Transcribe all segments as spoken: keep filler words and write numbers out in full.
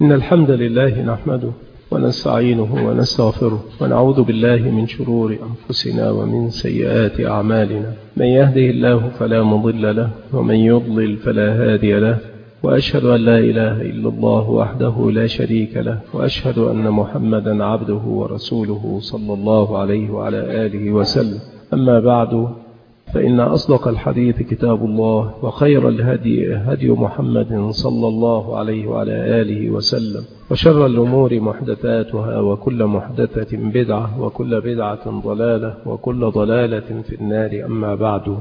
إن الحمد لله نحمده ونستعينه ونستغفره ونعوذ بالله من شرور أنفسنا ومن سيئات أعمالنا. من يهده الله فلا مضل له ومن يضلل فلا هادي له، وأشهد أن لا إله إلا الله وحده لا شريك له، وأشهد أن محمدا عبده ورسوله صلى الله عليه وعلى آله وسلم. أما بعد، فإن أصدق الحديث كتاب الله، وخير الهدي هدي محمد صلى الله عليه وعلى آله وسلم، وشر الأمور محدثاتها، وكل محدثة بدعة، وكل بدعة ضلالة، وكل ضلالة في النار. أما بعد،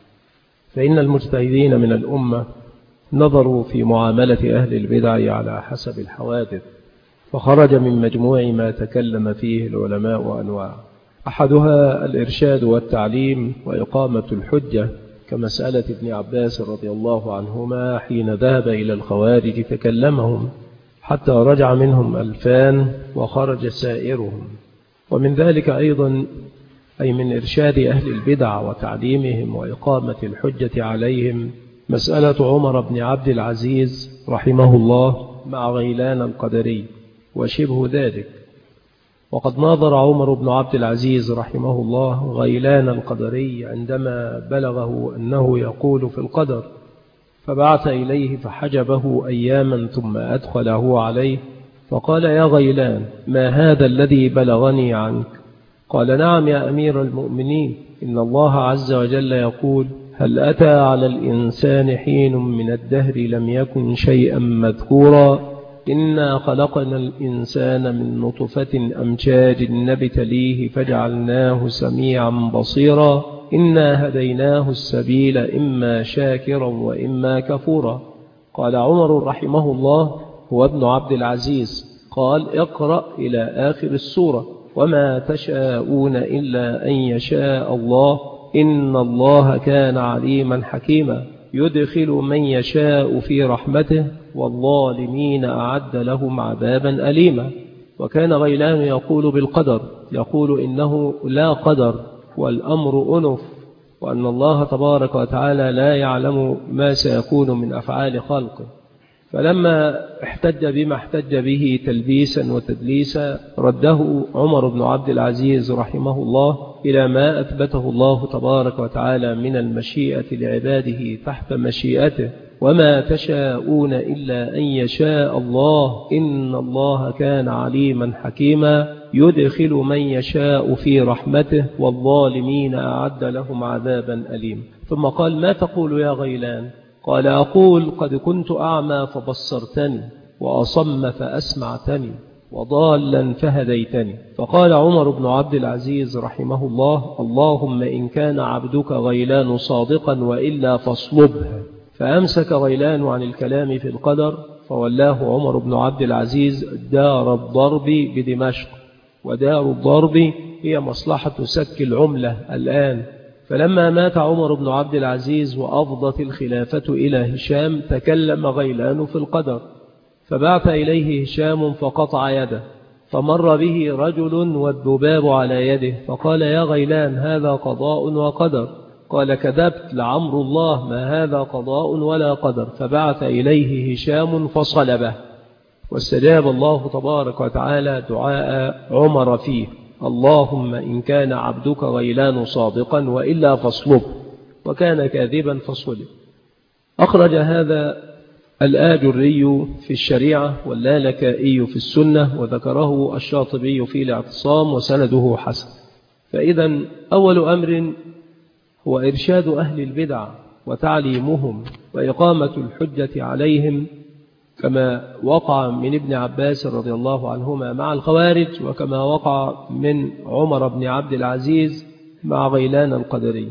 فإن المجتهدين من الأمة نظروا في معاملة أهل البدع على حسب الحوادث، فخرج من مجموع ما تكلم فيه العلماء أنواع. أحدها الإرشاد والتعليم وإقامة الحجة، كمسألة ابن عباس رضي الله عنهما حين ذهب إلى الخوارج فكلمهم حتى رجع منهم ألفان وخرج سائرهم. ومن ذلك أيضا، أي من إرشاد أهل البدع وتعليمهم وإقامة الحجة عليهم، مسألة عمر بن عبد العزيز رحمه الله مع غيلان القدري وشبه ذلك. وقد ناظر عمر بن عبد العزيز رحمه الله غيلان القدري عندما بلغه أنه يقول في القدر، فبعث إليه فحجبه أياما ثم أدخله عليه فقال: يا غيلان، ما هذا الذي بلغني عنك؟ قال: نعم يا أمير المؤمنين، إن الله عز وجل يقول: هل أتى على الإنسان حين من الدهر لم يكن شيئا مذكورا، إنا خلقنا الإنسان من نطفة أمشاج نبتليه فجعلناه سميعا بصيرا، إنا هديناه السبيل إما شاكرا وإما كفورا. قال عمر رحمه الله، هو ابن عبد العزيز، قال: اقرأ إلى آخر السورة: وما تشاءون إلا أن يشاء الله، إن الله كان عليما حكيما، يدخل من يشاء في رحمته والظالمين أعد لهم عذابا أليما. وكان غيلان يقول بالقدر، يقول إنه لا قدر والأمر أنف، وأن الله تبارك وتعالى لا يعلم ما سيكون من أفعال خلقه. فلما احتج بما احتج به تلبيسا وتدليسا، رده عمر بن عبد العزيز رحمه الله إلى ما أثبته الله تبارك وتعالى من المشيئة لعباده تحت مشيئته: وما تشاءون إلا أن يشاء الله، إن الله كان عليما حكيما، يدخل من يشاء في رحمته والظالمين أعد لهم عذابا أليما. ثم قال: ما تقول يا غيلان؟ قال: أقول: قد كنت أعمى فبصرتني، وأصم فأسمعتني، وضالا فهديتني. فقال عمر بن عبد العزيز رحمه الله: اللهم إن كان عبدك غيلان صادقا وإلا فاصلبه. فأمسك غيلان عن الكلام في القدر، فولاه عمر بن عبد العزيز دار الضرب بدمشق، ودار الضرب هي مصلحة سك العملة الآن. فلما مات عمر بن عبد العزيز وأفضت الخلافة إلى هشام، تكلم غيلان في القدر، فبعث إليه هشام فقطع يده، فمر به رجل والذباب على يده، فقال: يا غيلان، هذا قضاء وقدر. قال: كذبت، لعمر الله ما هذا قضاء ولا قدر. فبعث إليه هشام فصلبه، واستجاب الله تبارك وتعالى دعاء عمر فيه: اللهم إن كان عبدك غيلان صادقا وإلا فاصلبه، وكان كاذبا فصلب. أخرج هذا الآجري في الشريعة واللالكائي في السنة، وذكره الشاطبي في الاعتصام، وسنده حسن. فإذا أول أمر هو إرشاد أهل البدع وتعليمهم وإقامة الحجة عليهم، كما وقع من ابن عباس رضي الله عنهما مع الخوارج، وكما وقع من عمر بن عبد العزيز مع غيلان القدري.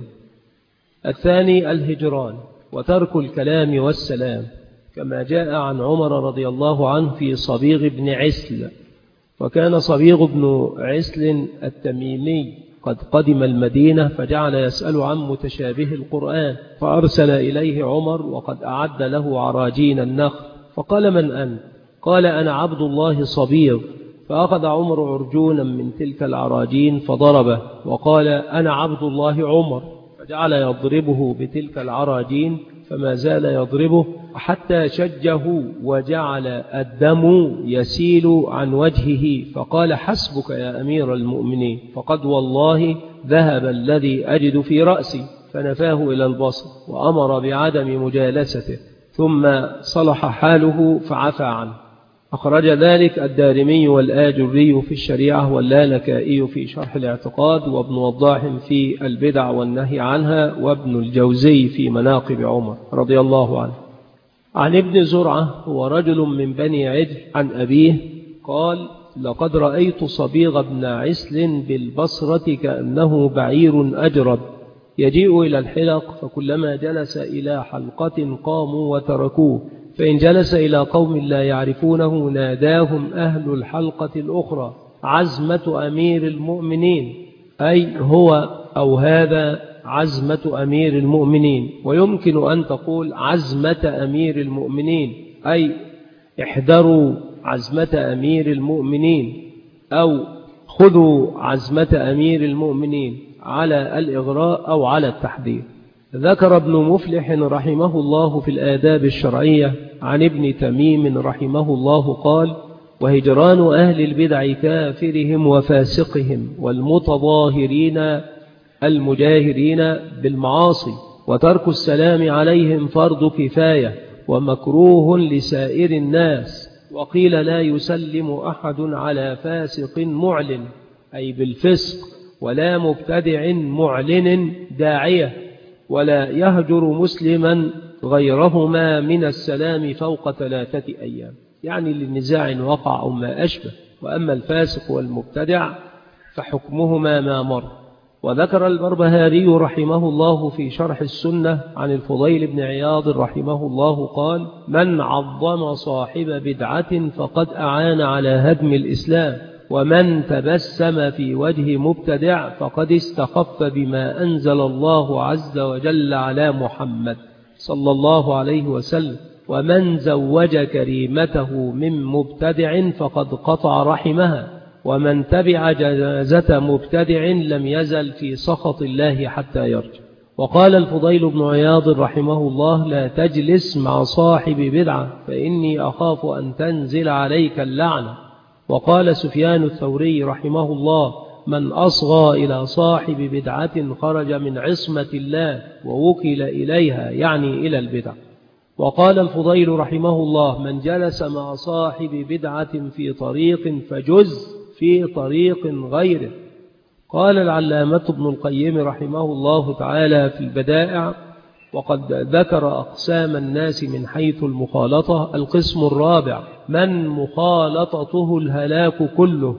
الثاني الهجران وترك الكلام والسلام، كما جاء عن عمر رضي الله عنه في صبيغ بن عسل. وكان صبيغ بن عسل التميمي قد قدم المدينة، فجعل يسأل عن متشابه القرآن، فأرسل إليه عمر وقد أعد له عراجين النخل، فقال: من أنت؟ قال: أنا عبد الله صبيغ. فأخذ عمر عرجونا من تلك العراجين فضربه، وقال: أنا عبد الله عمر. فجعل يضربه بتلك العراجين، فما زال يضربه حتى شجه وجعل الدم يسيل عن وجهه، فقال: حسبك يا أمير المؤمنين، فقد والله ذهب الذي أجد في رأسي، فنفاه إلى البصر وأمر بعدم مجالسته، ثم صلح حاله فعفى عنه. أخرج ذلك الدارمي والآجري في الشريعة واللالكائي في شرح الاعتقاد، وابن وضاح في البدع والنهي عنها، وابن الجوزي في مناقب عمر رضي الله عنه. عن ابن زرعة هو رجل من بني عجل عن أبيه قال: لقد رأيت صبيغ بن عسل بالبصرة كأنه بعير أجرد يجيء إلى الحلق، فكلما جلس إلى حلقة قاموا وتركوه، فإن جلس إلى قوم لا يعرفونه ناداهم أهل الحلقة الأخرى: عزمة أمير المؤمنين، أي هو أو هذا عزمة أمير المؤمنين. ويمكن أن تقول عزمة أمير المؤمنين، أي احذروا عزمة أمير المؤمنين، أو خذوا عزمة أمير المؤمنين، على الإغراء أو على التحذير. ذكر ابن مفلح رحمه الله في الآداب الشرعية عن ابن تميم رحمه الله قال: وهجران أهل البدع كافرهم وفاسقهم والمتظاهرين المجاهرين بالمعاصي، وترك السلام عليهم فرض كفاية ومكروه لسائر الناس. وقيل لا يسلم أحد على فاسق معلن، أي بالفسق، ولا مبتدع معلن داعية، ولا يهجر مسلما غيرهما من السلام فوق ثلاثة أيام، يعني للنزاع وقع أو ما أشبه. وأما الفاسق والمبتدع فحكمهما ما مر. وذكر البربهاري رحمه الله في شرح السنة عن الفضيل بن عياض رحمه الله قال: من عظم صاحب بدعة فقد أعان على هدم الإسلام، ومن تبسم في وجه مبتدع فقد استخف بما أنزل الله عز وجل على محمد صلى الله عليه وسلم، ومن زوج كريمته من مبتدع فقد قطع رحمها، ومن تبع جنازة مبتدع لم يزل في سخط الله حتى يرجع. وقال الفضيل بن عياض رحمه الله: لا تجلس مع صاحب بدعة فإني أخاف أن تنزل عليك اللعنة. وقال سفيان الثوري رحمه الله: من أصغى إلى صاحب بدعة خرج من عصمة الله ووكل إليها، يعني إلى البدع. وقال الفضيل رحمه الله: من جلس مع صاحب بدعة في طريق فجز في طريق غيره. قال العلامة ابن القيم رحمه الله تعالى في البدائع: وقد ذكر أقسام الناس من حيث المخالطة. القسم الرابع: من مخالطته الهلاك كله،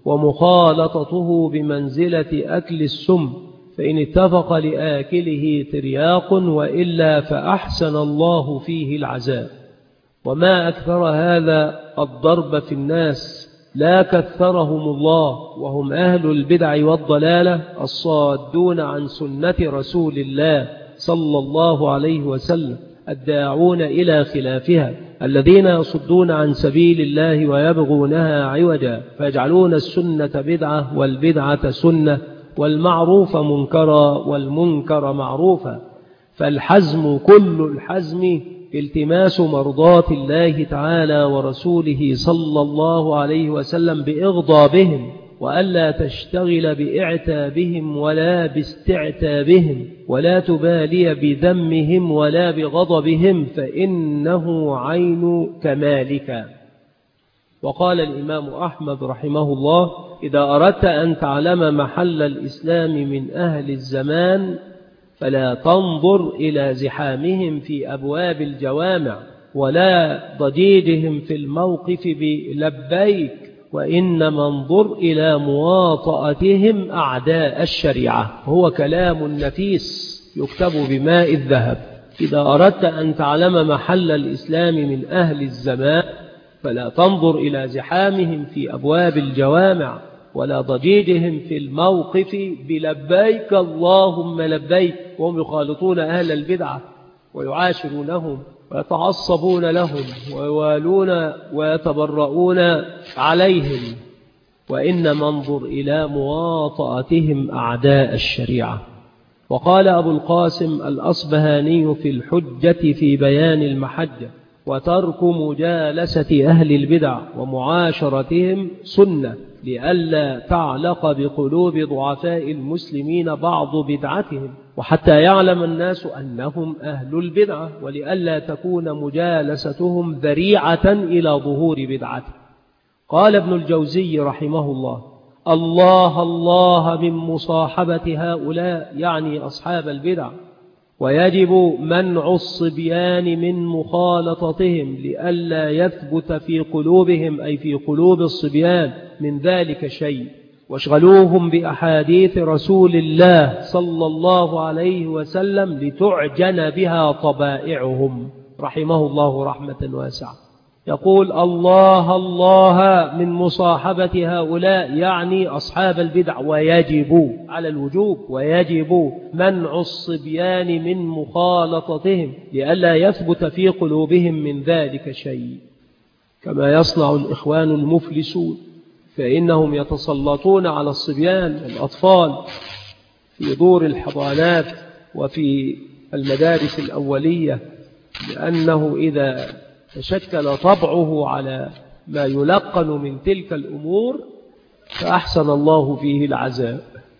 ومخالطته بمنزلة أكل السم، فإن اتفق لآكله ترياق، وإلا فأحسن الله فيه العذاب. وما أكثر هذا الضرب في الناس، لا كثرهم الله، وهم أهل البدع والضلالة الصادون عن سنة رسول الله صلى الله عليه وسلم، الداعون إلى خلافها، الذين يصدون عن سبيل الله ويبغونها عوجا، فيجعلون السنة بدعة والبدعة سنة، والمعروف منكرا والمنكر معروفا. فالحزم كل الحزم التماس مرضات الله تعالى ورسوله صلى الله عليه وسلم بإغضابهم، وألا تشتغل بإعتابهم ولا باستعتابهم، ولا تبالي بذمهم ولا بغضبهم، فإنه عين كمالك. وقال الإمام أحمد رحمه الله: إذا أردت أن تعلم محل الإسلام من أهل الزمان فلا تنظر إلى زحامهم في أبواب الجوامع، ولا ضجيجهم في الموقف بلبيك، وإنما انظر إلى مواطأتهم أعداء الشريعة. هو كلام نفيس يكتب بماء الذهب. إذا أردت أن تعلم محل الإسلام من أهل الزمان فلا تنظر إلى زحامهم في أبواب الجوامع، ولا ضجيجهم في الموقف بلبيك اللهم لبيك، وهم يخالطون أهل البدعة ويعاشرونهم ويتعصبون لهم ويوالون ويتبرؤون عليهم، وإنما انظر إلى مواطأتهم أعداء الشريعة. وقال أبو القاسم الأصبهاني في الحجة في بيان المحجة: وترك مجالسة أهل البدع ومعاشرتهم سنة لئلا تعلق بقلوب ضعفاء المسلمين بعض بدعتهم، وحتى يعلم الناس أنهم أهل البدعة، ولئلا تكون مجالستهم ذريعة إلى ظهور بدعتهم. قال ابن الجوزي رحمه الله: الله الله من مصاحبة هؤلاء، يعني أصحاب البدع، ويجب منع الصبيان من مخالطتهم لئلا يثبت في قلوبهم، أي في قلوب الصبيان، من ذلك شيء، واشغلوهم بأحاديث رسول الله صلى الله عليه وسلم لتعجن بها طبائعهم، رحمه الله رحمة واسعة. يقول: الله الله من مصاحبة هؤلاء، يعني أصحاب البدع، ويجب على الوجوب، ويجب منع الصبيان من مخالطتهم لئلا يثبت في قلوبهم من ذلك شيء، كما يصنع الإخوان المفلسون، فإنهم يتسلطون على الصبيان والأطفال في دور الحضانات وفي المدارس الأولية، لأنه إذا تشكل طبعه على ما يلقن من تلك الأمور فأحسن الله فيه العزاء،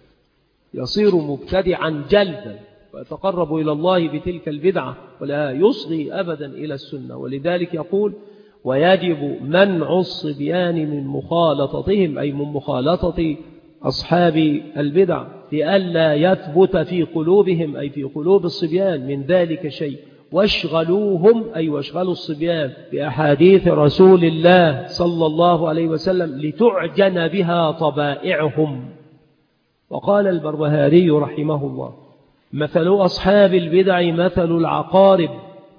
يصير مبتدعا جلدا ويتقرب إلى الله بتلك البدعة ولا يصغي أبدا إلى السنة. ولذلك يقول: ويجب منع الصبيان من مخالطتهم، أي من مخالطة أصحاب البدع، لئلا يثبت في قلوبهم، أي في قلوب الصبيان، من ذلك شيء، واشغلوهم، أي واشغلوا الصبيان بأحاديث رسول الله صلى الله عليه وسلم لتعجن بها طبائعهم. وقال البربهاري رحمه الله: مثل أصحاب البدع مثل العقارب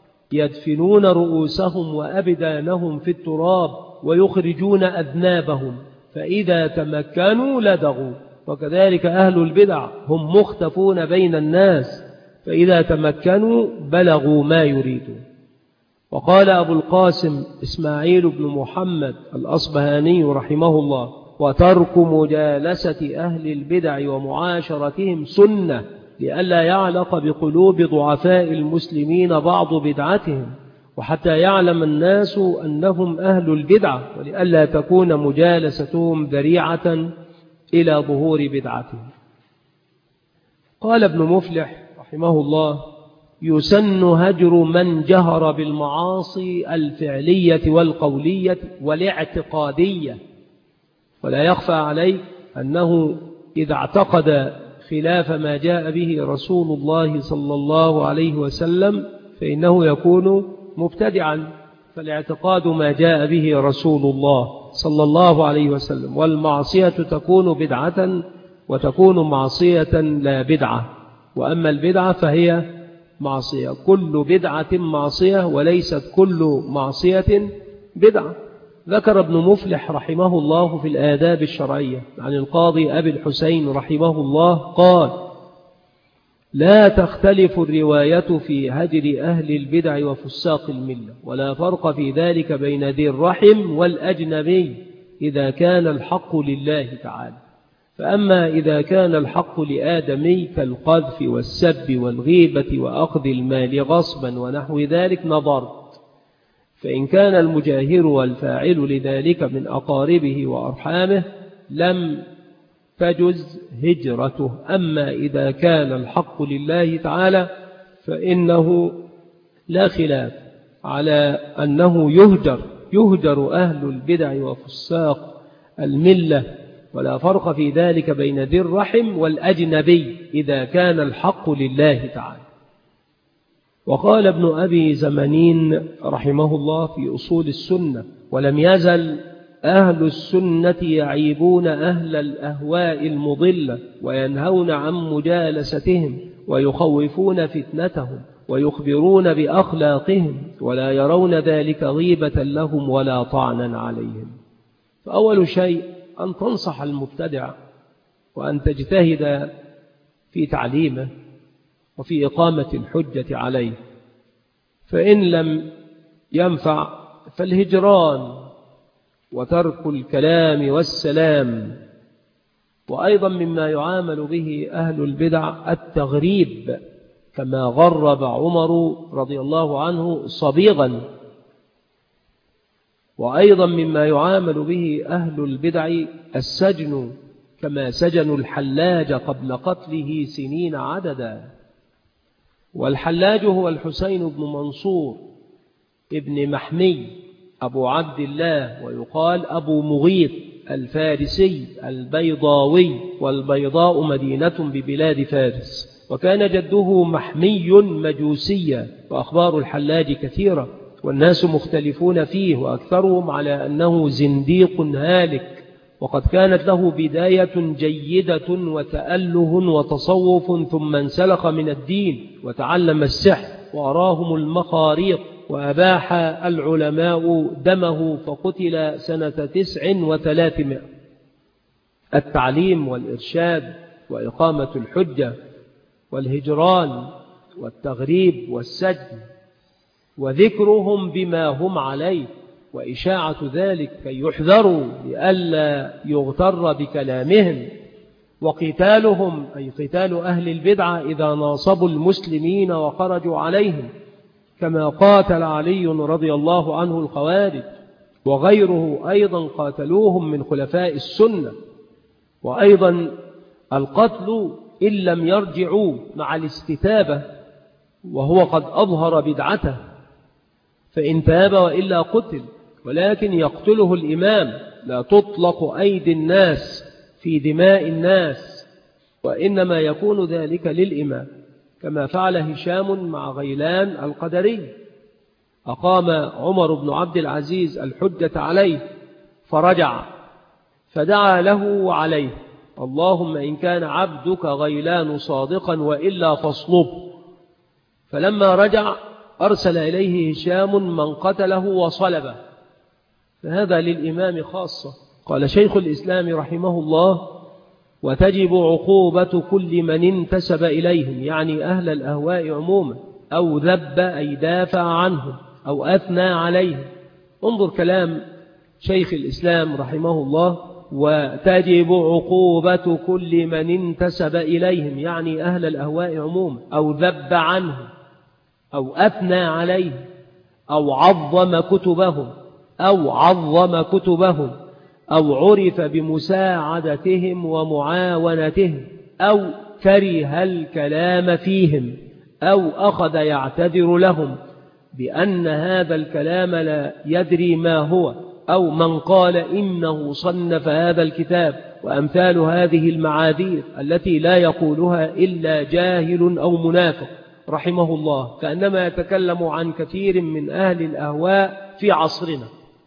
يدفنون رؤوسهم وأبدانهم في التراب ويخرجون أذنابهم، فإذا تمكنوا لدغوا، وكذلك أهل البدع هم مختفون بين الناس، فإذا تمكنوا بلغوا ما يريدون. وقال أبو القاسم إسماعيل بن محمد الأصبهاني رحمه الله: وترك مجالسة أهل البدع ومعاشرتهم سنة لئلا يعلق بقلوب ضعفاء المسلمين بعض بدعتهم، وحتى يعلم الناس أنهم أهل البدعة، ولئلا تكون مجالستهم ذريعة إلى ظهور بدعتهم. قال ابن مفلح رحمه الله: يسن هجر من جهر بالمعاصي الفعلية والقولية والاعتقادية، ولا يخفى عليك أنه إذا اعتقد خلاف ما جاء به رسول الله صلى الله عليه وسلم فإنه يكون مبتدعا، فالاعتقاد ما جاء به رسول الله صلى الله عليه وسلم، والمعصية تكون بدعة وتكون معصية لا بدعة، وأما البدعة فهي معصية. كل بدعة معصية وليست كل معصية بدعة. ذكر ابن مفلح رحمه الله في الآداب الشرعية عن القاضي أبي الحسين رحمه الله قال: لا تختلف الرواية في هجر أهل البدع وفساق الملة، ولا فرق في ذلك بين ذي الرحم والأجنبي إذا كان الحق لله تعالى. فأما إذا كان الحق لآدمي كالقذف والسب والغيبة وأخذ المال غصبا ونحو ذلك نظرت، فإن كان المجاهر والفاعل لذلك من أقاربه وأرحامه لم تجز هجرته. أما إذا كان الحق لله تعالى فإنه لا خلاف على أنه يهجر يهجر أهل البدع وفساق الملة، ولا فرق في ذلك بين ذي الرحم والأجنبي إذا كان الحق لله تعالى. وقال ابن أبي زمنين رحمه الله في أصول السنة: ولم يزل أهل السنة يعيبون أهل الأهواء المضلة وينهون عن مجالستهم ويخوفون فتنتهم ويخبرون بأخلاقهم، ولا يرون ذلك غيبة لهم ولا طعنا عليهم. فأول شيء أن تنصح المبتدع وأن تجتهد في تعليمه وفي إقامة الحجة عليه، فإن لم ينفع فالهجران وترك الكلام والسلام وأيضا مما يعامل به أهل البدع التغريب، كما غرب عمر رضي الله عنه صبيغا. وأيضا مما يعامل به أهل البدع السجن، كما سجنوا الحلاج قبل قتله سنين عددا. والحلاج هو الحسين بن منصور ابن محمي أبو عبد الله، ويقال أبو مغيث الفارسي البيضاوي، والبيضاء مدينة ببلاد فارس. وكان جده محمي مجوسيا، وأخبار الحلاج كثيرة والناس مختلفون فيه، وأكثرهم على أنه زنديق هالك. وقد كانت له بداية جيدة وتأله وتصوف، ثم انسلخ من الدين وتعلم السحر وأراهم المخاريق، وأباح العلماء دمه فقتل سنة تسع وثلاثمائة. التعليم والإرشاد وإقامة الحجة والهجران والتغريب والسجن، وذكرهم بما هم عليه وإشاعة ذلك كي يحذروا لئلا يغتر بكلامهم، وقتالهم أي قتال أهل البدعة إذا ناصبوا المسلمين وخرجوا عليهم، كما قاتل علي رضي الله عنه الخوارج، وغيره أيضا قاتلوهم من خلفاء السنة. وأيضا القتل إن لم يرجعوا مع الاستتابة، وهو قد أظهر بدعته، فإن تاب وإلا قتل، ولكن يقتله الإمام، لا تطلق أيدي الناس في دماء الناس، وإنما يكون ذلك للإمام، كما فعل هشام مع غيلان القدري. أقام عمر بن عبد العزيز الحجة عليه فرجع، فدعا له وعليه: اللهم إن كان عبدك غيلان صادقا وإلا فاصلبه. فلما رجع أرسل إليه هشام من قتله وصلبه، فهذا للإمام خاصة. قال شيخ الإسلام رحمه الله: وتجب عقوبة كل من انتسب إليهم، يعني أهل الأهواء عموما، أو ذب أي دافع عنهم أو أثنى عليهم. انظر كلام شيخ الإسلام رحمه الله: وتجب عقوبة كل من انتسب إليهم، يعني أهل الأهواء عموما، أو ذب عنهم أو أثنى عليهم أو عظم كتبهم أو عظم كتبهم أو عرف بمساعدتهم ومعاونتهم أو كره الكلام فيهم أو أخذ يعتذر لهم بأن هذا الكلام لا يدري ما هو، أو من قال إنه صنف هذا الكتاب، وأمثال هذه المعاذير التي لا يقولها إلا جاهل أو منافق رحمه الله، كأنما يتكلم عن كثير من أهل الأهواء في عصرنا.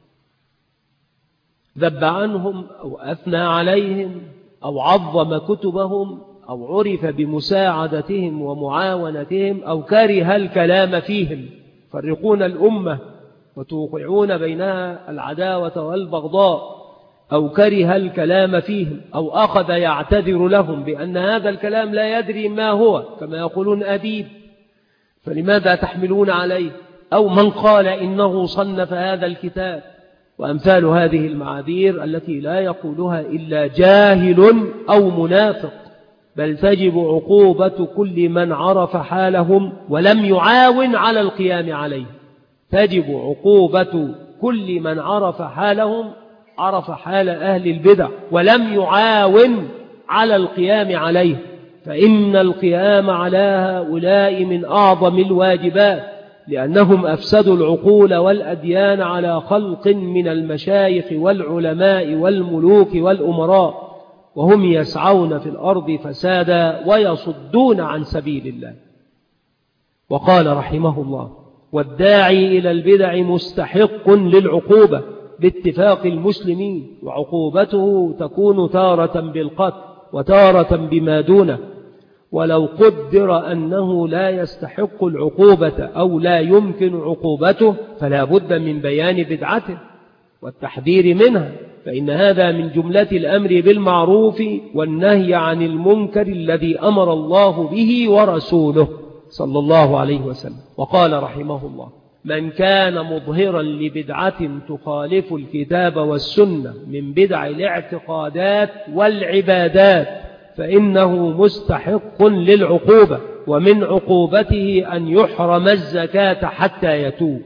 ذب عنهم أو أثنى عليهم أو عظم كتبهم أو عرف بمساعدتهم ومعاونتهم أو كره الكلام فيهم، فرقون الأمة وتوقعون بينها العداوة والبغضاء، أو كره الكلام فيهم أو أخذ يعتذر لهم بأن هذا الكلام لا يدري ما هو، كما يقولون أديب فلماذا تحملون عليه، أو من قال إنه صنف هذا الكتاب، وأمثال هذه المعاذير التي لا يقولها إلا جاهل أو منافق. بل تجب عقوبة كل من عرف حالهم ولم يعاون على القيام عليه. تجب عقوبة كل من عرف حالهم، عرف حال أهل البدع ولم يعاون على القيام عليه، فإن القيام على هؤلاء من أعظم الواجبات، لأنهم أفسدوا العقول والأديان على خلق من المشايخ والعلماء والملوك والأمراء، وهم يسعون في الأرض فسادا ويصدون عن سبيل الله. وقال رحمه الله: والداعي إلى البدع مستحق للعقوبة باتفاق المسلمين، وعقوبته تكون تارة بالقتل وتارة بما دونه، ولو قدر أنه لا يستحق العقوبة أو لا يمكن عقوبته فلا بد من بيان بدعته والتحذير منها، فإن هذا من جملة الأمر بالمعروف والنهي عن المنكر الذي أمر الله به ورسوله صلى الله عليه وسلم. وقال رحمه الله: من كان مظهرا لبدعة تخالف الكتاب والسنة من بدع الاعتقادات والعبادات فإنه مستحق للعقوبة، ومن عقوبته أن يحرم الزكاة حتى يتوب.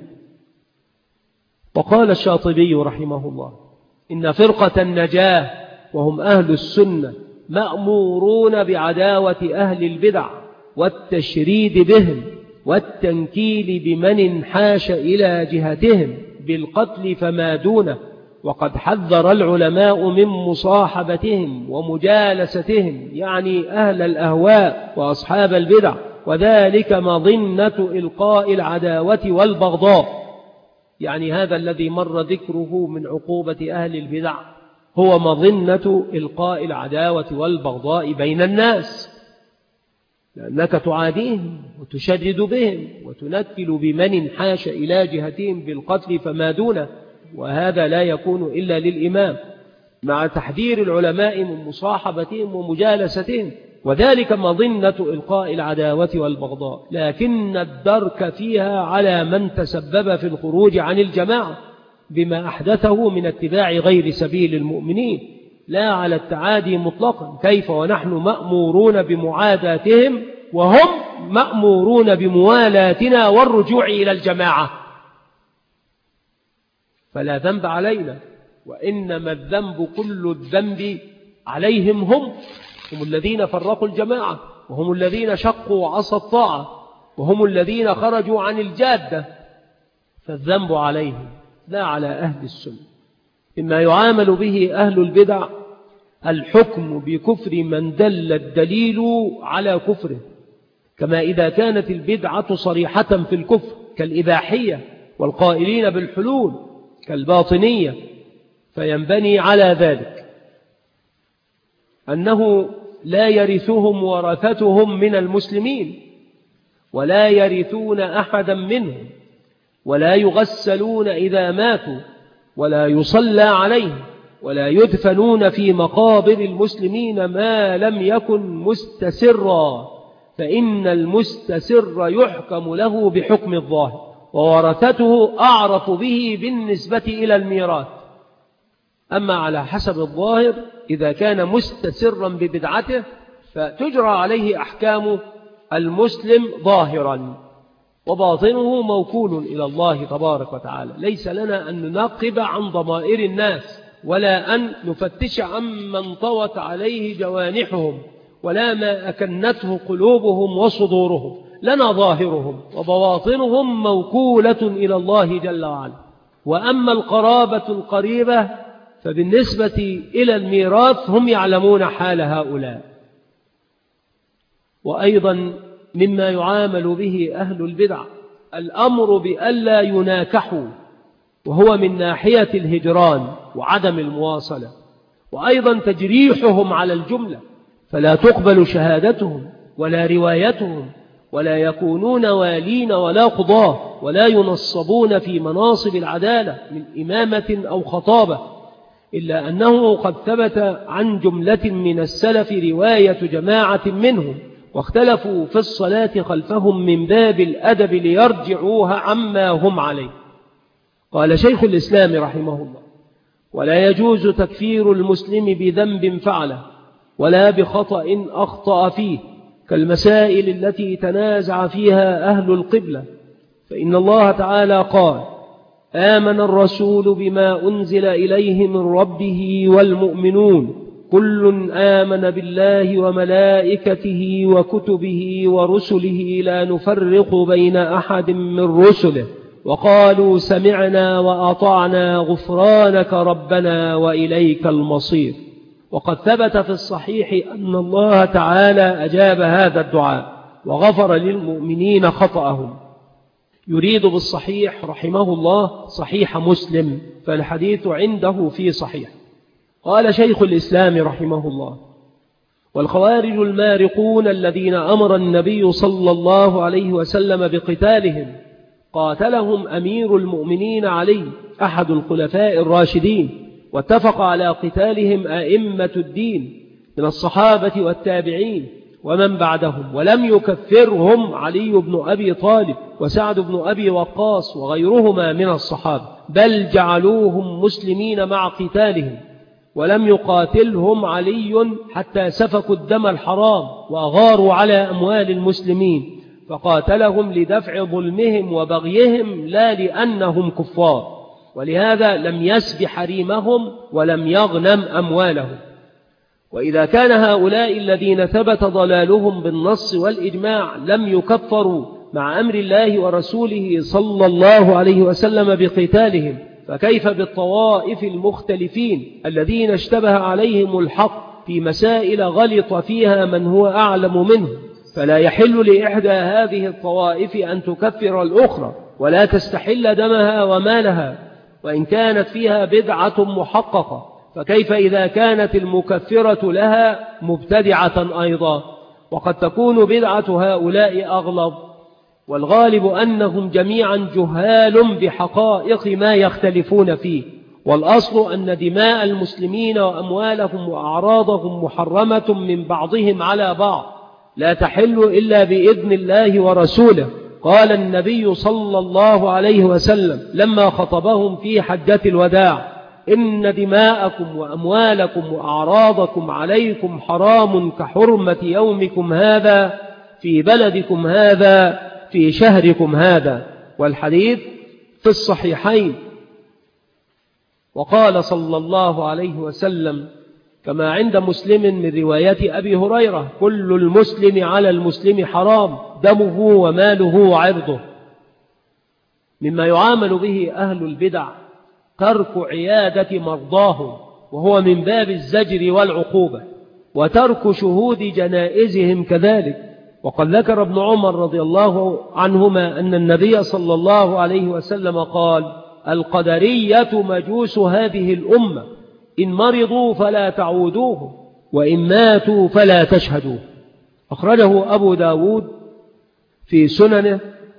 وقال الشاطبي رحمه الله: إن فرقة النجاة وهم أهل السنة مأمورون بعداوة أهل البدع والتشريد بهم والتنكيل بمن انحاش إلى جهتهم بالقتل فما دونه. وقد حذر العلماء من مصاحبتهم ومجالستهم، يعني أهل الأهواء وأصحاب البدع، وذلك مظنة إلقاء العداوة والبغضاء. يعني هذا الذي مر ذكره من عقوبة أهل البدع هو مظنة إلقاء العداوة والبغضاء بين الناس، لأنك تعاديهم وتشرد بهم وتنكل بمن انحاش إلى جهتهم بالقتل فما دونه، وهذا لا يكون إلا للإمام، مع تحذير العلماء من مصاحبتهم ومجالستهم، وذلك مظنة إلقاء العداوة والبغضاء. لكن الدرك فيها على من تسبب في الخروج عن الجماعة بما أحدثه من اتباع غير سبيل المؤمنين، لا على التعادي مطلقا. كيف ونحن مأمورون بمعاداتهم وهم مأمورون بموالاتنا والرجوع إلى الجماعة؟ فلا ذنب علينا، وإنما الذنب كل الذنب عليهم. هم هم الذين فرقوا الجماعة، وهم الذين شقوا وعصوا الطاعة، وهم الذين خرجوا عن الجادة، فالذنب عليهم لا على أهل السنة. مما يعامل به أهل البدع الحكم بكفر من دل الدليل على كفره، كما إذا كانت البدعة صريحة في الكفر كالإباحية والقائلين بالحلول كالباطنية، فينبني على ذلك أنه لا يرثهم ورثتهم من المسلمين، ولا يرثون أحدا منهم، ولا يغسلون إذا ماتوا، ولا يصلى عليهم، ولا يدفنون في مقابر المسلمين ما لم يكن مستسرا، فإن المستسر يحكم له بحكم الظاهر، وورثته أعرف به بالنسبة إلى الميراث. أما على حسب الظاهر إذا كان مستسرا ببدعته فتجرى عليه أحكام المسلم ظاهرا، وباطنه موكول إلى الله تبارك وتعالى. ليس لنا أن ننقب عن ضمائر الناس، ولا أن نفتش عمن طوت عليه جوانحهم، ولا ما أكنته قلوبهم وصدورهم. لنا ظاهرهم، وبواطنهم موكولة إلى الله جل وعلا. وأما القرابة القريبة فبالنسبة إلى الميراث هم يعلمون حال هؤلاء. وأيضا مما يعامل به أهل البدع الأمر بألا يناكحوا، وهو من ناحية الهجران وعدم المواصلة، وأيضا تجريحهم على الجملة، فلا تقبل شهادتهم ولا روايتهم، ولا يكونون والين ولا قضاة، ولا ينصبون في مناصب العدالة من إمامة أو خطابة، إلا أنه قد ثبت عن جملة من السلف رواية جماعة منهم، واختلفوا في الصلاة خلفهم من باب الأدب ليرجعوها عما هم عليه. قال شيخ الإسلام رحمه الله: ولا يجوز تكفير المسلم بذنب فعله ولا بخطأ أخطأ فيه، كالمسائل التي تنازع فيها أهل القبلة، فإن الله تعالى قال: آمن الرسول بما أنزل إليه من ربه والمؤمنون كل آمن بالله وملائكته وكتبه ورسله لا نفرق بين أحد من رسله وقالوا سمعنا وأطعنا غفرانك ربنا وإليك المصير. وقد ثبت في الصحيح أن الله تعالى أجاب هذا الدعاء وغفر للمؤمنين خطأهم. يريد بالصحيح رحمه الله صحيح مسلم، فالحديث عنده في صحيح. قال شيخ الإسلام رحمه الله: والخوارج المارقون الذين أمر النبي صلى الله عليه وسلم بقتالهم قاتلهم أمير المؤمنين علي أحد الخلفاء الراشدين، واتفق على قتالهم أئمة الدين من الصحابة والتابعين ومن بعدهم، ولم يكفرهم علي بن أبي طالب وسعد بن أبي وقاص وغيرهما من الصحابة، بل جعلوهم مسلمين مع قتالهم، ولم يقاتلهم علي حتى سفكوا الدم الحرام وأغاروا على أموال المسلمين، فقاتلهم لدفع ظلمهم وبغيهم لا لأنهم كفار، ولهذا لم يسب حريمهم ولم يغنم أموالهم. وإذا كان هؤلاء الذين ثبت ضلالهم بالنص والإجماع لم يكفروا مع أمر الله ورسوله صلى الله عليه وسلم بقتالهم، فكيف بالطوائف المختلفين الذين اشتبه عليهم الحق في مسائل غلط فيها من هو أعلم منه؟ فلا يحل لإحدى هذه الطوائف أن تكفر الأخرى ولا تستحل دمها ومالها وإن كانت فيها بدعة محققة، فكيف إذا كانت المكفرة لها مبتدعة أيضا؟ وقد تكون بدعة هؤلاء أغلظ، والغالب أنهم جميعا جهال بحقائق ما يختلفون فيه، والأصل أن دماء المسلمين وأموالهم وأعراضهم محرمة من بعضهم على بعض لا تحل إلا بإذن الله ورسوله. قال النبي صلى الله عليه وسلم لما خطبهم في حجة الوداع: إن دماءكم وأموالكم وأعراضكم عليكم حرام كحرمة يومكم هذا في بلدكم هذا في شهركم هذا. والحديث في الصحيحين. وقال صلى الله عليه وسلم كما عند مسلم من رواية أبي هريرة: كل المسلم على المسلم حرام دمه وماله وعرضه. مما يعامل به أهل البدع ترك عيادة مرضاهم، وهو من باب الزجر والعقوبة، وترك شهود جنائزهم كذلك. وقد ذكر ابن عمر رضي الله عنهما أن النبي صلى الله عليه وسلم قال: القدرية مجوس هذه الأمة، إن مرضوا فلا تعودوه وإن ماتوا فلا تشهدوه. أخرجه أبو داود في سننه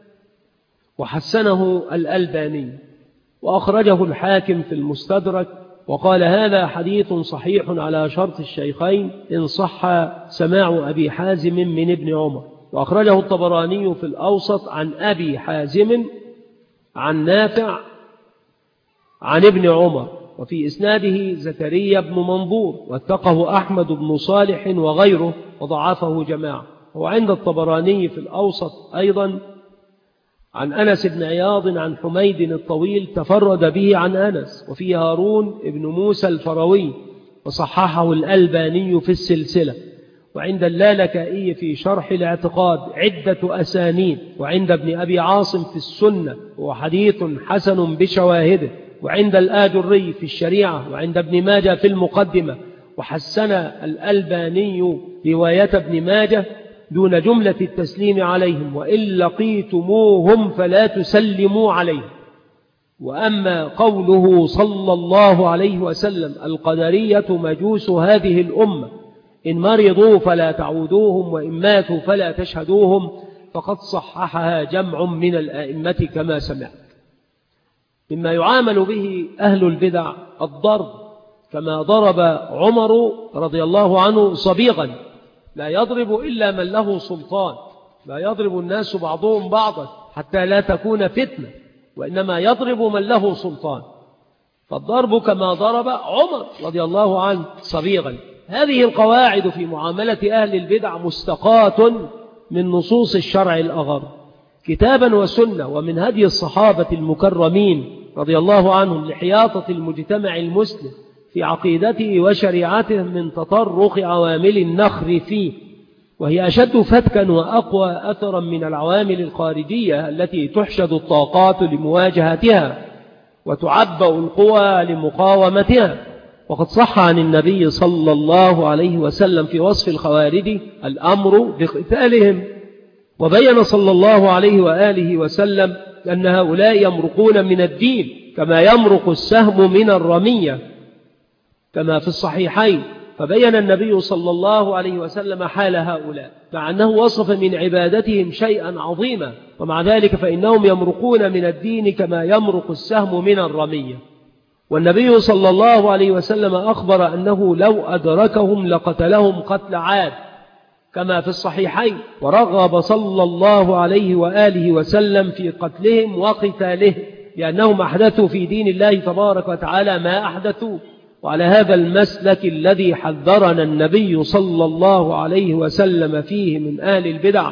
وحسنه الألباني، وأخرجه الحاكم في المستدرك، وقال: هذا حديث صحيح على شرط الشيخين إن صح سماع أبي حازم من ابن عمر. وأخرجه الطبراني في الأوسط عن أبي حازم عن نافع عن ابن عمر، وفي إسناده زكريا بن منظور، واتقه أحمد بن صالح وغيره، وضعفه جماعة. وعند الطبراني في الأوسط أيضا عن أنس بن عياض عن حميد الطويل تفرد به عن أنس، وفي هارون بن موسى الفروي، وصححه الألباني في السلسلة. وعند اللالكائي في شرح الاعتقاد عدة أسانيد، وعند ابن أبي عاصم في السنة وحديث حسن بشواهده، وعند الآجري في الشريعة، وعند ابن ماجه في المقدمة. وحسن الألباني رواية ابن ماجه دون جملة التسليم عليهم: وإن لقيتموهم فلا تسلموا عليهم. وأما قوله صلى الله عليه وسلم: القدرية مجوس هذه الأمة، إن مرضوا فلا تعودوهم وإن ماتوا فلا تشهدوهم، فقد صححها جمع من الأئمة كما سمعت. مما يعامل به أهل البدع الضرب، كما ضرب عمر رضي الله عنه صبيغا، لا يضرب إلا من له سلطان، لا يضرب الناس بعضهم بعضا حتى لا تكون فتنة، وإنما يضرب من له سلطان. فالضرب كما ضرب عمر رضي الله عنه صبيغا. هذه القواعد في معاملة أهل البدع مستقاة من نصوص الشرع الأغر كتابا وسنة، ومن هدي الصحابة المكرمين رضي الله عنهم لحياطة المجتمع المسلم في عقيدته وشريعته من تطرق عوامل النخر فيه، وهي أشد فتكا وأقوى أثرا من العوامل الخارجية التي تحشد الطاقات لمواجهتها وتعبأ القوى لمقاومتها. وقد صح عن النبي صلى الله عليه وسلم في وصف الخوارج الأمر بقتالهم، وبين صلى الله عليه وآله وسلم أن هؤلاء يمرقون من الدين كما يمرق السهم من الرمية كما في الصحيحين. فبين النبي صلى الله عليه وسلم حال هؤلاء، مع أنه وصف من عبادتهم شيئا عظيما، ومع ذلك فإنهم يمرقون من الدين كما يمرق السهم من الرمية. والنبي صلى الله عليه وسلم أخبر أنه لو أدركهم لقتلهم قتل عاد، كما في الصحيحين، ورغب صلى الله عليه وآله وسلم في قتلهم وقتالهم، لأنهم أحدثوا في دين الله تبارك وتعالى ما أحدثوا. وعلى هذا المسلك الذي حذرنا النبي صلى الله عليه وسلم فيه من أهل البدع،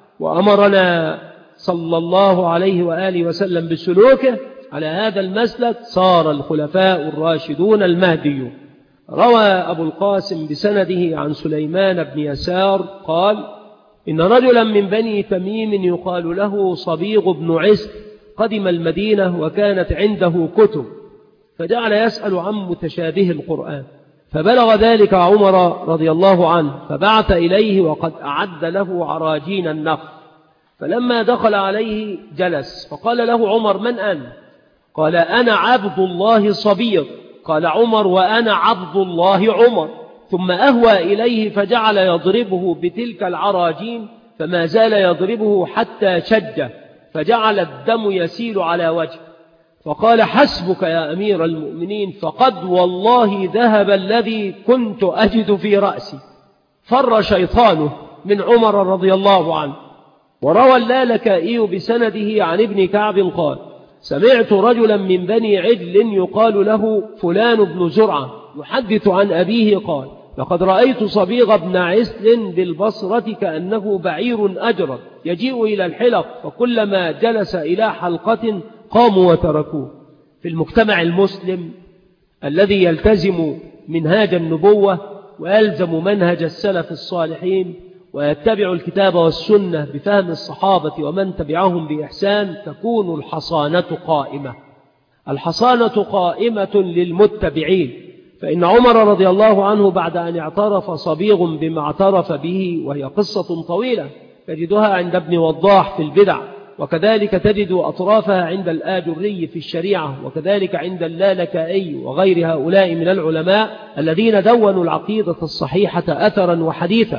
وأمرنا صلى الله عليه وآله وسلم بسلوكه، على هذا المسلك صار الخلفاء الراشدون المهديون. روى أبو القاسم بسنده عن سليمان بن يسار قال: إن رجلا من بني تميم يقال له صبيغ بن عسل قدم المدينة وكانت عنده كتب، فجعل يسأل عن متشابه القرآن، فبلغ ذلك عمر رضي الله عنه، فبعث إليه وقد أعد له عراجين النخل. فلما دخل عليه جلس، فقال له عمر: من أنت؟ قال: أنا عبد الله صبيغ. قال عمر: وأنا عبد الله عمر. ثم أهوى إليه فجعل يضربه بتلك العراجين، فما زال يضربه حتى شجه، فجعل الدم يسيل على وجهه، فقال: حسبك يا أمير المؤمنين، فقد والله ذهب الذي كنت أجد في رأسي. فر شيطانه من عمر رضي الله عنه. وروى اللالكائي بسنده عن ابن كعب قال: سمعت رجلا من بني عدل يقال له فلان بن زرعة يحدث عن أبيه قال: لقد رأيت صبيغ بن عسل بالبصرة كأنه بعير أجرد يجيء إلى الحلق، فكلما جلس إلى حلقة قاموا وتركوه. في المجتمع المسلم الذي يلتزم منهاج النبوة ويلزم منهج السلف الصالحين ويتبع الكتاب والسنة بفهم الصحابة ومن تبعهم بإحسان، تكون الحصانة قائمة. الحصانة قائمة للمتبعين. فإن عمر رضي الله عنه بعد أن اعترف صبيغ بما اعترف به، وهي قصة طويلة تجدها عند ابن وضاح في البدع، وكذلك تجد أطرافها عند الآجري في الشريعة، وكذلك عند اللالكائي وغير هؤلاء من العلماء الذين دونوا العقيدة الصحيحة أثرا وحديثا.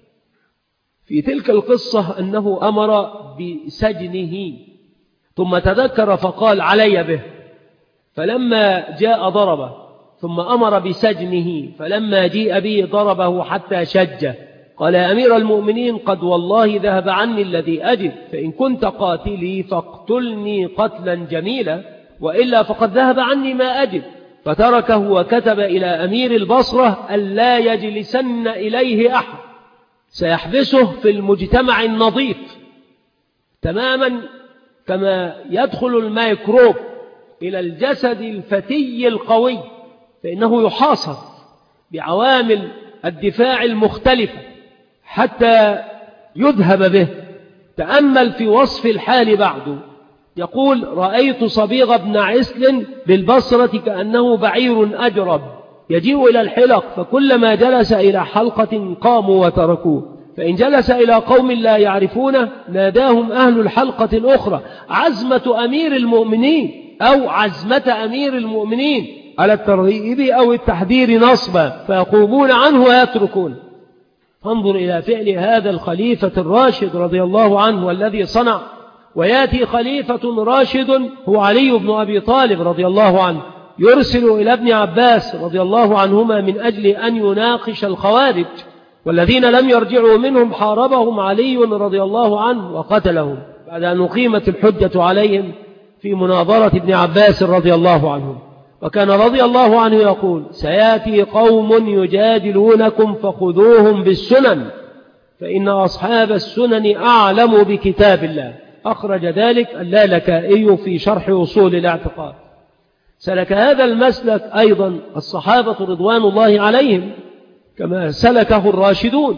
في تلك القصة أنه أمر بسجنه، ثم تذكر فقال: علي به. فلما جاء ضربه، ثم أمر بسجنه، فلما جيء به ضربه حتى شجه. قال: يا أمير المؤمنين، قد والله ذهب عني الذي أجد، فإن كنت قاتلي فاقتلني قتلا جميلا، وإلا فقد ذهب عني ما أجد. فتركه وكتب إلى أمير البصرة ألا يجلسن إليه أحد، سيحبسه في المجتمع النظيف تماما كما يدخل الميكروب إلى الجسد الفتي القوي، فإنه يحاصر بعوامل الدفاع المختلفة حتى يذهب به. تأمل في وصف الحال بعده، يقول: رأيت صبيغ بن عسل بالبصرة كأنه بعير أجرب يجيء إلى الحلق، فكلما جلس إلى حلقة قاموا وتركوه، فإن جلس إلى قوم لا يعرفونه ناداهم أهل الحلقة الأخرى: عزمة أمير المؤمنين، أو عزمة أمير المؤمنين، على الترغيب أو التحذير نصبا، فيقومون عنه ويتركون. فانظر إلى فعل هذا الخليفة الراشد رضي الله عنه والذي صنع. ويأتي خليفة راشد هو علي بن أبي طالب رضي الله عنه، يرسل إلى ابن عباس رضي الله عنهما من أجل أن يناقش الخوارج، والذين لم يرجعوا منهم حاربهم علي رضي الله عنه وقتلهم بعد أن أقيمت الحجة عليهم في مناظرة ابن عباس رضي الله عنه. وكان رضي الله عنه يقول: سيأتي قوم يجادلونكم فخذوهم بالسنن، فإن أصحاب السنن أعلم بكتاب الله. أخرج ذلك اللالكائي في شرح أصول الاعتقاد. سلك هذا المسلك أيضا الصحابة رضوان الله عليهم كما سلكه الراشدون،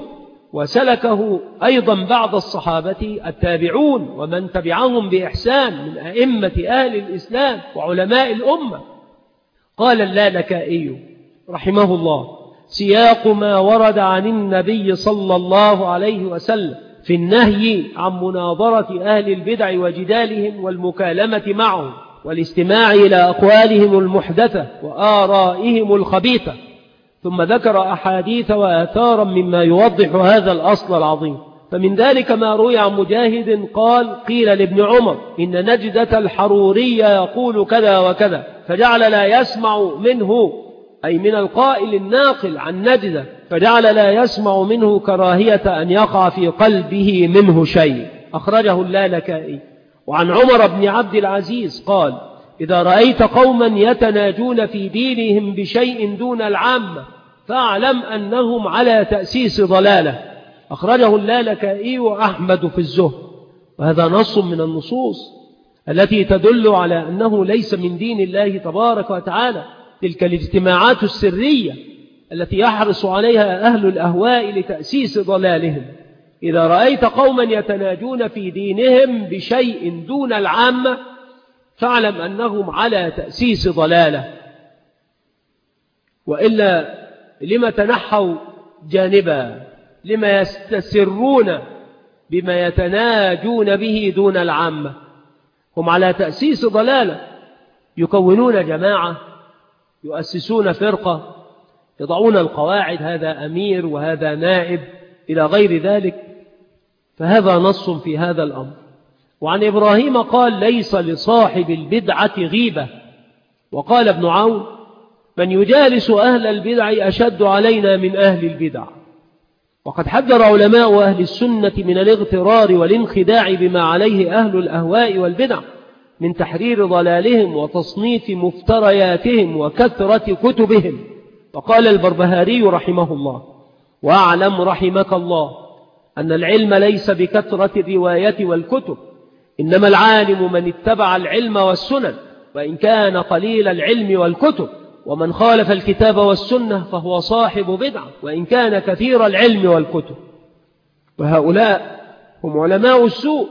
وسلكه أيضا بعض الصحابة التابعون ومن تبعهم بإحسان من أئمة أهل الإسلام وعلماء الأمة. قال اللالكائي رحمه الله: سياق ما ورد عن النبي صلى الله عليه وسلم في النهي عن مناظرة أهل البدع وجدالهم والمكالمة معهم والاستماع إلى أقوالهم المحدثة وآرائهم الخبيثة، ثم ذكر أحاديث وآثارا مما يوضح هذا الأصل العظيم. فمن ذلك ما روي عن مجاهد قال: قيل لابن عمر إن نجدة الحروري يقول كذا وكذا، فجعل لا يسمع منه، أي من القائل الناقل عن نجدة، فجعل لا يسمع منه كراهية أن يقع في قلبه منه شيء. أخرجه اللالكائي. وعن عمر بن عبد العزيز قال: إذا رأيت قوما يتناجون في دينهم بشيء دون العامة فاعلم أنهم على تأسيس ضلالة. أخرجه اللالكائي وأحمد في الزهد. وهذا نص من النصوص التي تدل على أنه ليس من دين الله تبارك وتعالى تلك الاجتماعات السرية التي يحرص عليها أهل الأهواء لتأسيس ضلالهم. إذا رأيت قوما يتناجون في دينهم بشيء دون العامة فاعلم أنهم على تأسيس ضلالة. وإلا لما تنحوا جانبا؟ لما يستسرون بما يتناجون به دون العامة؟ هم على تأسيس ضلالة، يكونون جماعة، يؤسسون فرقة، يضعون القواعد، هذا أمير وهذا نائب إلى غير ذلك. فهذا نص في هذا الأمر. وعن إبراهيم قال: ليس لصاحب البدعة غيبة. وقال ابن عون: من يجالس أهل البدع أشد علينا من أهل البدع. وقد حذر علماء أهل السنة من الاغترار والانخداع بما عليه أهل الأهواء والبدع من تحرير ضلالهم وتصنيف مفترياتهم وكثرة كتبهم. وقال البربهاري رحمه الله: واعلم رحمك الله أن العلم ليس بكثرة الرواية والكتب، إنما العالم من اتبع العلم والسنن، وإن كان قليل العلم والكتب، ومن خالف الكتاب والسنة فهو صاحب بدعة وإن كان كثير العلم والكتب. وهؤلاء هم علماء السوء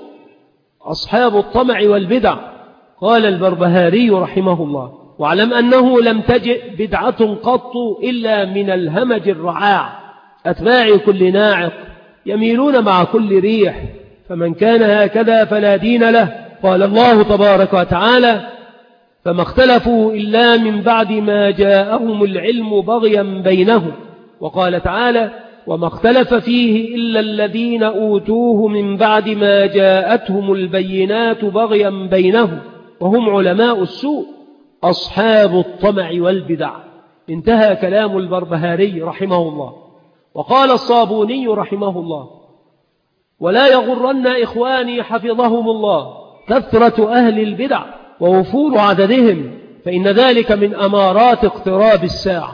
أصحاب الطمع والبدع. قال البربهاري رحمه الله: واعلم أنه لم تجئ بدعة قط إلا من الهمج الرعاع أتباع كل ناعق يميلون مع كل ريح، فمن كان هكذا فلا دين له. قال الله تبارك وتعالى: فما اختلفوا إلا من بعد ما جاءهم العلم بغيا بينهم. وقال تعالى: وما اختلف فيه إلا الذين أوتوه من بعد ما جاءتهم البينات بغيا بينهم، وهم علماء السوء أصحاب الطمع والبدع. انتهى كلام البربهاري رحمه الله. وقال الصابوني رحمه الله: ولا يغرن إخواني حفظهم الله كثرة أهل البدع ووفور عددهم، فإن ذلك من أمارات اقتراب الساعة.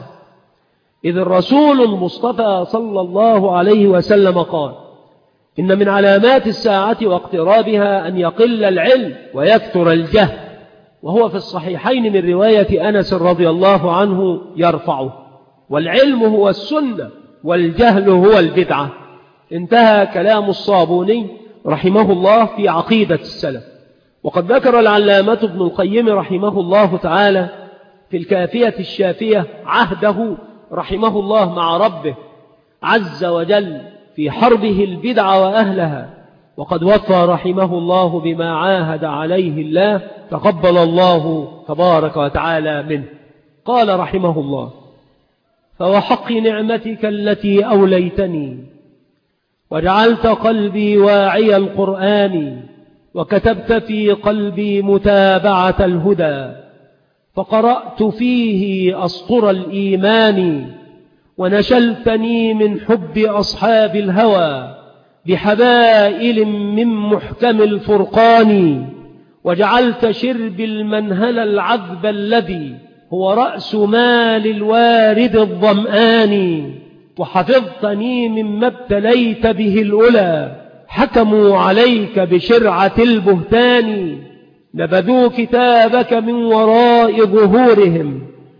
إذ الرسول المصطفى صلى الله عليه وسلم قال: إن من علامات الساعة واقترابها أن يقل العلم ويكثر الجهل. وهو في الصحيحين من رواية أنس رضي الله عنه يرفعه: والعلم هو السنة والجهل هو البدعة. انتهى كلام الصابوني رحمه الله في عقيدة السلف. وقد ذكر العلامة ابن القيم رحمه الله تعالى في الكافية الشافية عهده رحمه الله مع ربه عز وجل في حربه البدع وأهلها، وقد وفى رحمه الله بما عاهد عليه الله، تقبل الله تبارك وتعالى منه. قال رحمه الله: فوحق نعمتك التي أوليتني وجعلت قلبي واعي القرآن، وكتبت في قلبي متابعة الهدى، فقرأت فيه أسطر الإيمان، ونشلتني من حب أصحاب الهوى بحبائل من محكم الفرقان، وجعلت شرب المنهل العذب الذي هو رأس مال الوارد الظمآن، وحفظتني مما ابتليت به الأولى حكموا عليك بشرعة البهتان، نبذوا كتابك من وراء ظهورهم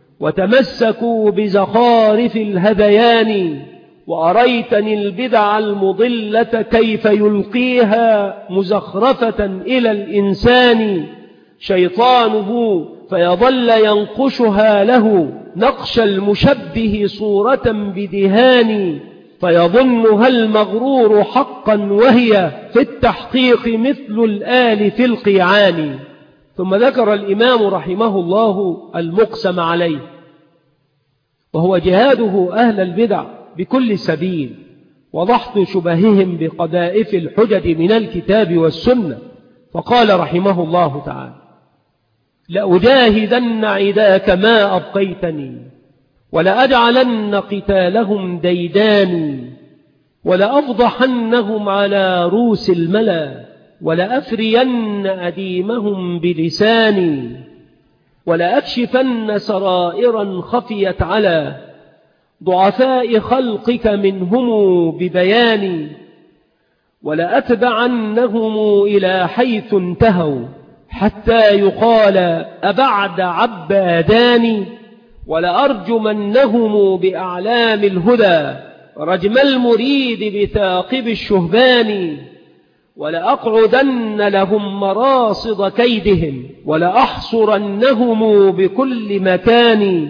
وتمسكوا بزخارف الهذيان، وأريتني البدع المضلة كيف يلقيها مزخرفة إلى الإنسان شيطانه فيظل ينقشها له نقش المشبه صورة بدهان، فيظنها المغرور حقا وهي في التحقيق مثل الآل في القيعان. ثم ذكر الإمام رحمه الله المقسم عليه، وهو جهاده أهل البدع بكل سبيل وضحط شبههم بقذائف الحجج من الكتاب والسنة. فقال رحمه الله تعالى: لأجاهدن عداك ما أبقيتني، ولأجعلن قتالهم ديدان ولأفضحنهم على رؤوس الملا ولأفرين أديمهم بلساني ولأكشفن سرائرا خفيت على ضعفاء خلقك منهم ببياني ولأتبعنهم إلى حيث انتهوا حتى يقال أبعد عبادان ولأرجمنهم بأعلام الهدى رجم المريد بثاقب الشهبان ولأقعدن لهم مراصد كيدهم ولأحصرنهم بكل مكان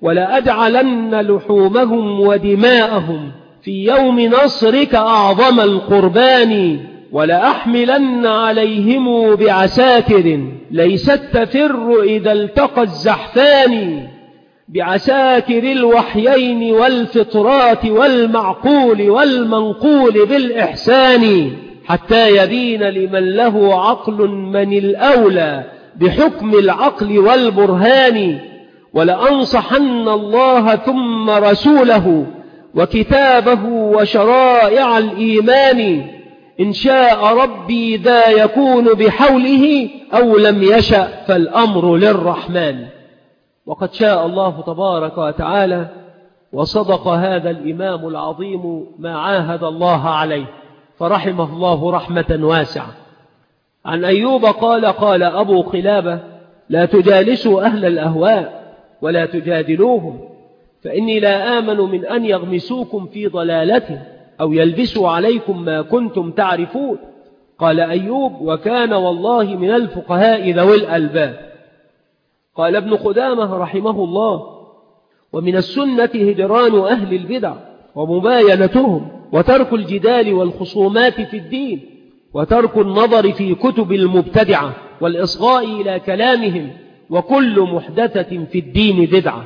ولأجعلن لحومهم ودماءهم في يوم نصرك أعظم القربان ولأحملن عليهم بعساكر ليست تفر إذا التقى الزحفان بعساكر الوحيين والفطرات والمعقول والمنقول بالإحسان حتى يبين لمن له عقل من الأولى بحكم العقل والبرهان ولأنصحن الله ثم رسوله وكتابه وشرائع الإيمان إن شاء ربي ذا يكون بحوله أو لم يشأ فالأمر للرحمن. وقد شاء الله تبارك وتعالى وصدق هذا الإمام العظيم ما عاهد الله عليه فرحمه الله رحمة واسعة. عن أيوب قال قال أبو قلابة لا تجالسوا أهل الأهواء ولا تجادلوهم فإني لا آمن من أن يغمسوكم في ضلالته أو يلبسوا عليكم ما كنتم تعرفون. قال أيوب وكان والله من الفقهاء ذوي الألباب. قال ابن قدامة رحمه الله ومن السنة هجران أهل البدع ومباينتهم وترك الجدال والخصومات في الدين وترك النظر في كتب المبتدعة والإصغاء إلى كلامهم وكل محدثة في الدين بدعة.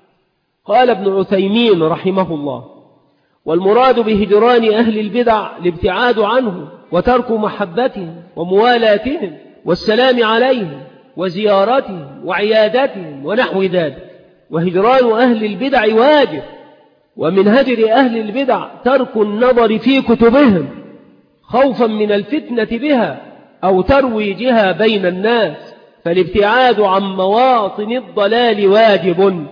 قال ابن عثيمين رحمه الله والمراد بهجران أهل البدع الابتعاد عنهم وترك محبتهم وموالاتهم والسلام عليهم وزيارتهم وعيادتهم ونحو ذلك. وهجران أهل البدع واجب. ومن هجر أهل البدع ترك النظر في كتبهم خوفا من الفتنة بها أو ترويجها بين الناس فالابتعاد عن مواطن الضلال واجب.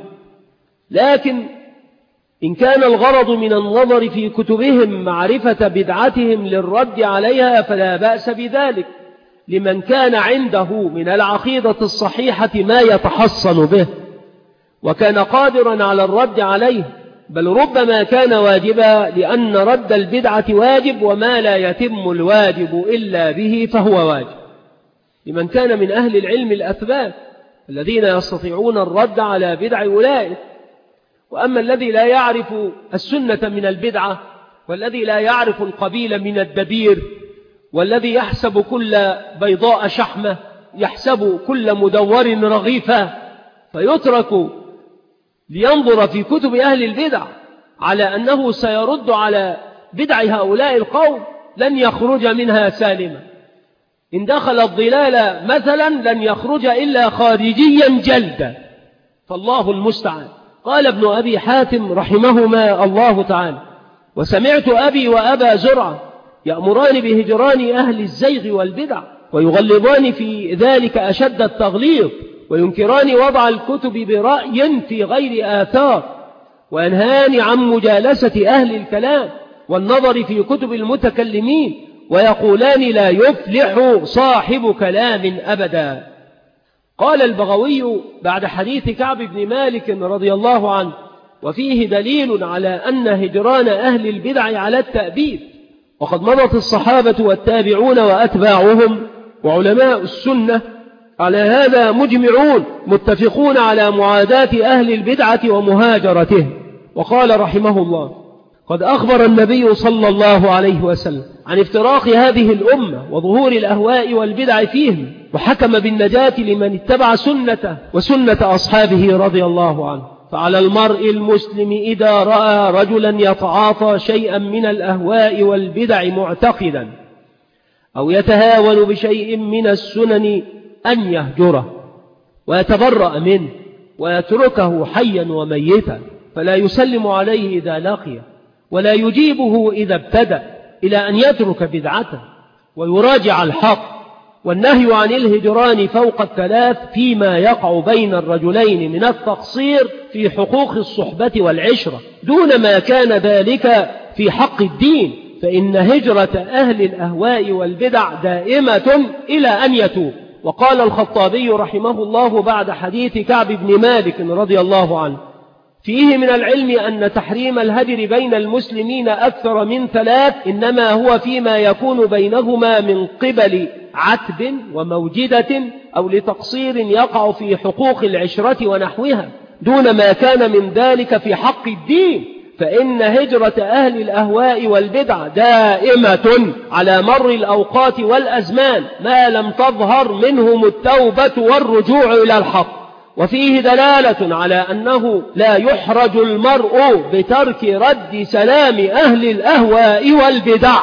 لكن إن كان الغرض من النظر في كتبهم معرفة بدعتهم للرد عليها فلا بأس بذلك لمن كان عنده من العقيدة الصحيحة ما يتحصن به وكان قادرا على الرد عليه، بل ربما كان واجبا لأن رد البدعة واجب وما لا يتم الواجب إلا به فهو واجب. لمن كان من أهل العلم الأثبات الذين يستطيعون الرد على بدع أولئك. وأما الذي لا يعرف السنة من البدعة والذي لا يعرف القبيل من الدبير والذي يحسب كل بيضاء شحمة يحسب كل مدور رغيفة فيترك لينظر في كتب أهل البدع على أنه سيرد على بدع هؤلاء القوم لن يخرج منها سالما. إن دخل الضلال مثلا لن يخرج إلا خارجيا جلدا فالله المستعان. قال ابن أبي حاتم رحمهما الله تعالى وسمعت أبي وأبا زرعة يأمران بهجران أهل الزيغ والبدع ويغلظان في ذلك أشد التغليظ وينكران وضع الكتب برأي في غير آثار وينهان عن مجالسة أهل الكلام والنظر في كتب المتكلمين ويقولان لا يفلح صاحب كلام أبدا. قال البغوي بعد حديث كعب بن مالك رضي الله عنه وفيه دليل على أن هجران أهل البدع على التأبيد وقد مضت الصحابة والتابعون وأتباعهم وعلماء السنة على هذا مجمعون متفقون على معاداة أهل البدعة ومهاجرتهم. وقال رحمه الله قد أخبر النبي صلى الله عليه وسلم عن افتراق هذه الأمة وظهور الأهواء والبدع فيهم وحكم بالنجاة لمن اتبع سنته وسنة أصحابه رضي الله عنه. فعلى المرء المسلم إذا رأى رجلا يتعاطى شيئا من الأهواء والبدع معتقدا أو يتهاون بشيء من السنن أن يهجره ويتبرأ منه ويتركه حيا وميتا فلا يسلم عليه إذا لقي ولا يجيبه إذا ابتدأ، إلى أن يترك بدعته ويراجع الحق. والنهي عن الهجران فوق الثلاث فيما يقع بين الرجلين من التقصير في حقوق الصحبة والعشرة دون ما كان ذلك في حق الدين، فإن هجرة أهل الأهواء والبدع دائمة إلى أن يتوب. وقال الخطابي رحمه الله بعد حديث كعب بن مالك رضي الله عنه: فيه من العلم أن تحريم الهجر بين المسلمين أكثر من ثلاث إنما هو فيما يكون بينهما من قبل عتب وموجدة أو لتقصير يقع في حقوق العشرة ونحوها دون ما كان من ذلك في حق الدين، فإن هجرة أهل الأهواء والبدع دائمة على مر الأوقات والأزمان ما لم تظهر منهم التوبة والرجوع إلى الحق. وفيه دلالة على أنه لا يحرج المرء بترك رد سلام أهل الأهواء والبدع.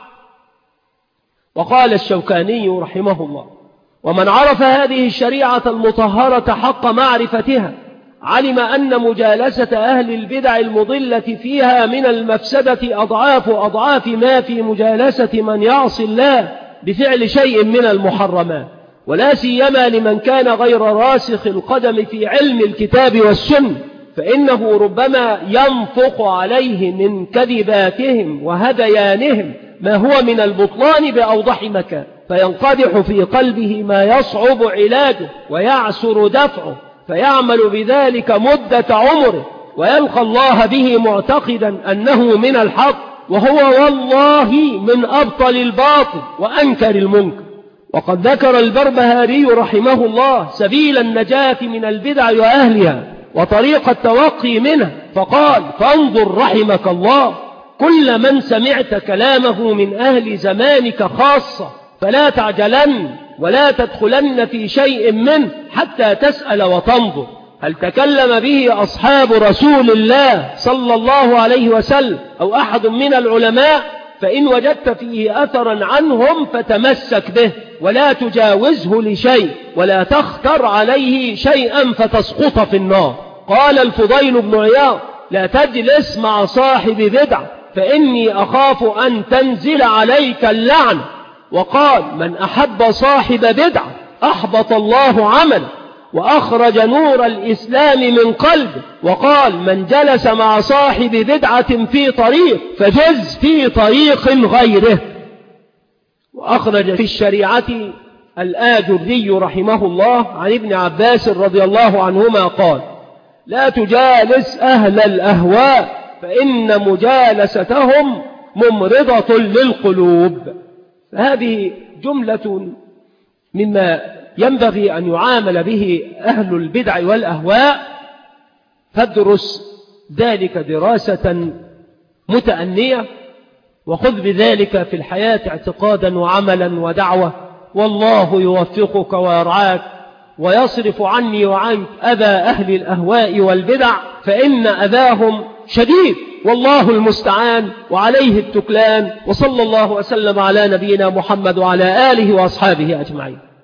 وقال الشوكاني رحمه الله: ومن عرف هذه الشريعة المطهرة حق معرفتها علم أن مجالسة أهل البدع المضلة فيها من المفسدة أضعاف أضعاف ما في مجالسة من يعصي الله بفعل شيء من المحرمات، ولا سيما لمن كان غير راسخ القدم في علم الكتاب والسنة، فإنه ربما ينطق عليه من كذباتهم وهذيانهم ما هو من البطلان بأوضح مكان، فينقدح في قلبه ما يصعب علاجه ويعسر دفعه، فيعمل بذلك مدة عمره ويلقى الله به معتقدا أنه من الحق، وهو والله من أبطل الباطل وأنكر المنكر. وقد ذكر البربهاري رحمه الله سبيل النجاة من البدع وأهلها وطريق التوقي منها، فقال: فانظر رحمك الله كل من سمعت كلامه من أهل زمانك خاصة، فلا تعجلن ولا تدخلن في شيء منه حتى تسأل وتنظر هل تكلم به أصحاب رسول الله صلى الله عليه وسلم أو أحد من العلماء، فإن وجدت فيه أثرا عنهم فتمسك به ولا تجاوزه لشيء ولا تختر عليه شيئا فتسقط في النار. قال الفضيل بن عياض: لا تجلس مع صاحب بدع فإني أخاف أن تنزل عليك اللعنة. وقال: من أحب صاحب بدع أحبط الله عمله وأخرج نور الإسلام من قلبه. وقال: من جلس مع صاحب بدعة في طريق فجز في طريق غيره. وأخرج في الشريعة الآجري رحمه الله عن ابن عباس رضي الله عنهما قال: لا تجالس أهل الأهواء فإن مجالستهم ممرضة للقلوب. هذه جملة مما ينبغي أن يعامل به أهل البدع والأهواء، فادرس ذلك دراسة متأنية وخذ بذلك في الحياة اعتقادا وعملا ودعوة، والله يوفقك ويرعاك ويصرف عني وعنك أذى أهل الأهواء والبدع، فإن أذاهم شديد والله المستعان وعليه التكلان. وصلى الله وسلم على نبينا محمد وعلى آله وأصحابه أجمعين.